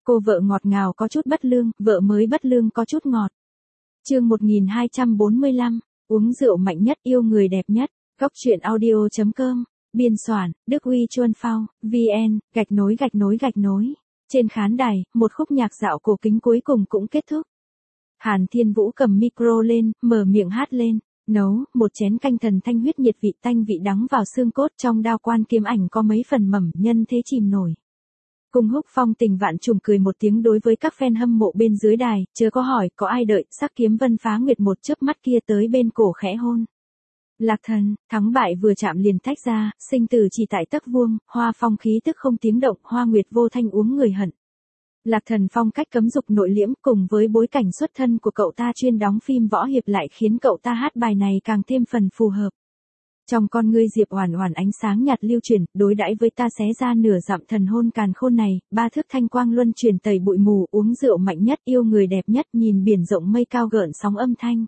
Cô vợ ngọt ngào có chút bất lương, vợ mới bất lương có chút ngọt. Chương 1245, uống rượu mạnh nhất yêu người đẹp nhất. Góc truyện audio.com, biên soạn, Đức Huy Chuân Phao, VN, _. Trên khán đài, một khúc nhạc dạo cổ kính cuối cùng cũng kết thúc. Hàn Thiên Vũ cầm micro lên, mở miệng hát lên. Nấu một chén canh thần thanh huyết nhiệt vị tanh vị đắng vào xương cốt, trong đao quan kiếm ảnh có mấy phần mầm nhân thế chìm nổi. Cung Húc phong tình vạn trùng cười một tiếng đối với các fan hâm mộ bên dưới đài, chớ có hỏi, có ai đợi, sắc kiếm vân phá nguyệt một chớp mắt kia tới bên cổ khẽ hôn. Lạc Thần, thắng bại vừa chạm liền tách ra, sinh tử chỉ tại tấc vuông, Hoa Phong khí tức không tiếng động, Hoa Nguyệt vô thanh uống người hận. Lạc Thần phong cách cấm dục nội liễm cùng với bối cảnh xuất thân của cậu ta chuyên đóng phim võ hiệp lại khiến cậu ta hát bài này càng thêm phần phù hợp. Trong con ngươi Diệp Oản Oản ánh sáng nhạt lưu chuyển, đối đãi với ta xé ra nửa dặm thần hôn càn khôn này, ba thước thanh quang luân chuyển tẩy bụi mù, uống rượu mạnh nhất yêu người đẹp nhất, nhìn biển rộng mây cao gợn sóng âm thanh.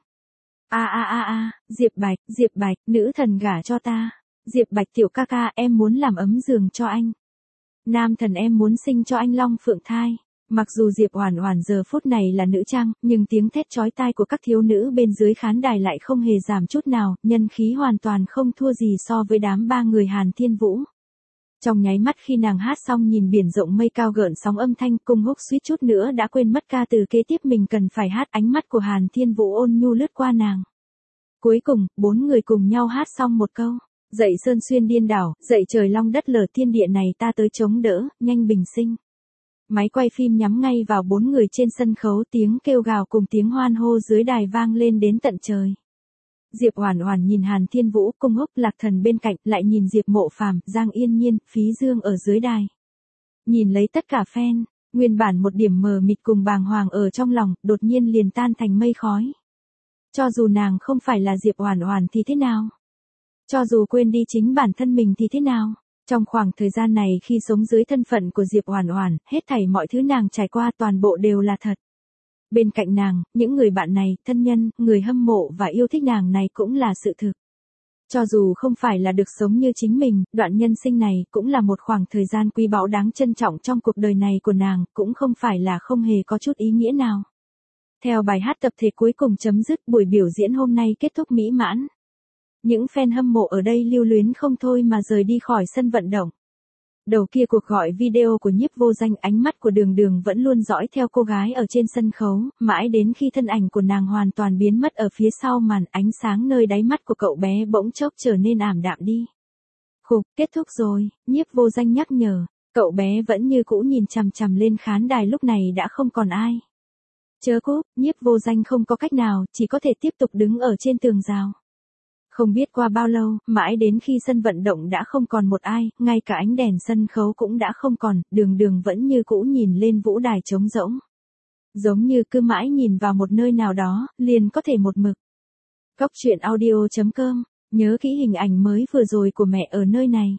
Diệp Bạch, nữ thần gả cho ta. Diệp Bạch tiểu ca ca, em muốn làm ấm giường cho anh. Nam thần, em muốn sinh cho anh long phượng thai. Mặc dù Diệp Oản Oản giờ phút này là nữ trang, nhưng tiếng thét chói tai của các thiếu nữ bên dưới khán đài lại không hề giảm chút nào, nhân khí hoàn toàn không thua gì so với đám ba người Hàn Thiên Vũ. Trong nháy mắt khi nàng hát xong nhìn biển rộng mây cao gợn sóng âm thanh, Cung Húc suýt chút nữa đã quên mất ca từ kế tiếp mình cần phải hát, ánh mắt của Hàn Thiên Vũ ôn nhu lướt qua nàng. Cuối cùng, bốn người cùng nhau hát xong một câu. Dậy sơn xuyên điên đảo, dậy trời long đất lở, thiên địa này ta tới chống đỡ, nhanh bình sinh. Máy quay phim nhắm ngay vào bốn người trên sân khấu, tiếng kêu gào cùng tiếng hoan hô dưới đài vang lên đến tận trời. Diệp Oản Oản nhìn Hàn Thiên Vũ, Cung Húc, Lạc Thần bên cạnh, lại nhìn Diệp Mộ Phàm, Giang Yên Nhiên, Phí Dương ở dưới đài. Nhìn lấy tất cả fan, nguyên bản một điểm mờ mịt cùng bàng hoàng ở trong lòng, đột nhiên liền tan thành mây khói. Cho dù nàng không phải là Diệp Oản Oản thì thế nào? Cho dù quên đi chính bản thân mình thì thế nào? Trong khoảng thời gian này khi sống dưới thân phận của Diệp Oản Oản, hết thảy mọi thứ nàng trải qua toàn bộ đều là thật. Bên cạnh nàng, những người bạn này, thân nhân, người hâm mộ và yêu thích nàng này cũng là sự thực. Cho dù không phải là được sống như chính mình, đoạn nhân sinh này cũng là một khoảng thời gian quý báu đáng trân trọng trong cuộc đời này của nàng, cũng không phải là không hề có chút ý nghĩa nào. Theo bài hát tập thể cuối cùng chấm dứt, buổi biểu diễn hôm nay kết thúc mỹ mãn. Những fan hâm mộ ở đây lưu luyến không thôi mà rời đi khỏi sân vận động. Đầu kia cuộc gọi video của Nhiếp Vô Danh, ánh mắt của Đường Đường vẫn luôn dõi theo cô gái ở trên sân khấu, mãi đến khi thân ảnh của nàng hoàn toàn biến mất ở phía sau màn, ánh sáng nơi đáy mắt của cậu bé bỗng chốc trở nên ảm đạm đi. Khục, kết thúc rồi, Nhiếp Vô Danh nhắc nhở, cậu bé vẫn như cũ nhìn chằm chằm lên khán đài, lúc này đã không còn ai. Chớ cúp, Nhiếp Vô Danh không có cách nào, chỉ có thể tiếp tục đứng ở trên tường rào. Không biết qua bao lâu, mãi đến khi sân vận động đã không còn một ai, ngay cả ánh đèn sân khấu cũng đã không còn, Đường Đường vẫn như cũ nhìn lên vũ đài trống rỗng. Giống như cứ mãi nhìn vào một nơi nào đó, liền có thể một mực. Góc truyện audio.com, nhớ kỹ hình ảnh mới vừa rồi của mẹ ở nơi này.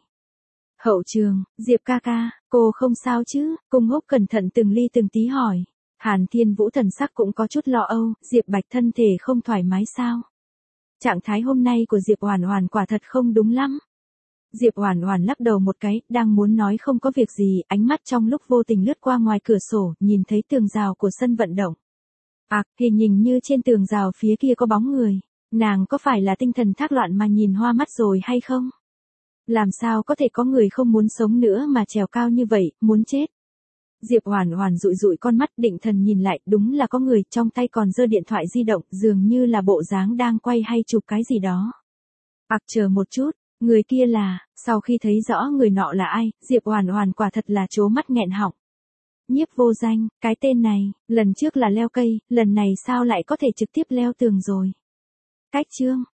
Hậu trường, Diệp ca ca, cô không sao chứ? Cung Húc cẩn thận từng ly từng tí hỏi. Hàn Thiên Vũ thần sắc cũng có chút lo âu, Diệp Bạch thân thể không thoải mái sao? Trạng thái hôm nay của Diệp Oản Oản quả thật không đúng lắm. Diệp Oản Oản lắc đầu một cái, đang muốn nói không có việc gì, ánh mắt trong lúc vô tình lướt qua ngoài cửa sổ, nhìn thấy tường rào của sân vận động. Hình như trên tường rào phía kia có bóng người. Nàng có phải là tinh thần thác loạn mà nhìn hoa mắt rồi hay không? Làm sao có thể có người không muốn sống nữa mà trèo cao như vậy, muốn chết? Diệp Oản Oản dụi dụi con mắt, định thần nhìn lại, đúng là có người, trong tay còn giơ điện thoại di động, dường như là bộ dáng đang quay hay chụp cái gì đó. Chờ một chút, người kia là, sau khi thấy rõ người nọ là ai, Diệp Oản Oản quả thật là trố mắt nghẹn họng. Nhiếp Vô Danh, cái tên này, lần trước là leo cây, lần này sao lại có thể trực tiếp leo tường rồi? Cách chương